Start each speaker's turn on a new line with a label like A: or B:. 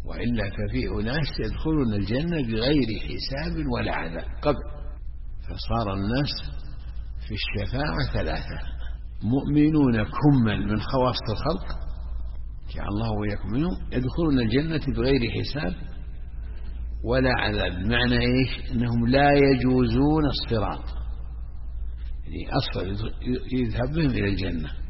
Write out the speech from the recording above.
A: وإلا ففي أناس يدخلون الجنة بغير حساب ولا عذاب قبل. فصار الناس في الشفاعة ثلاثة: مؤمنون كمل من خواص الخلق جعل الله وإياكم منهم يدخلون الجنة بغير حساب ولا عذاب. معنى إيش؟ أنهم لا يجوزون الصراط، يعني أصلا يذهب بهم إلى الجنة.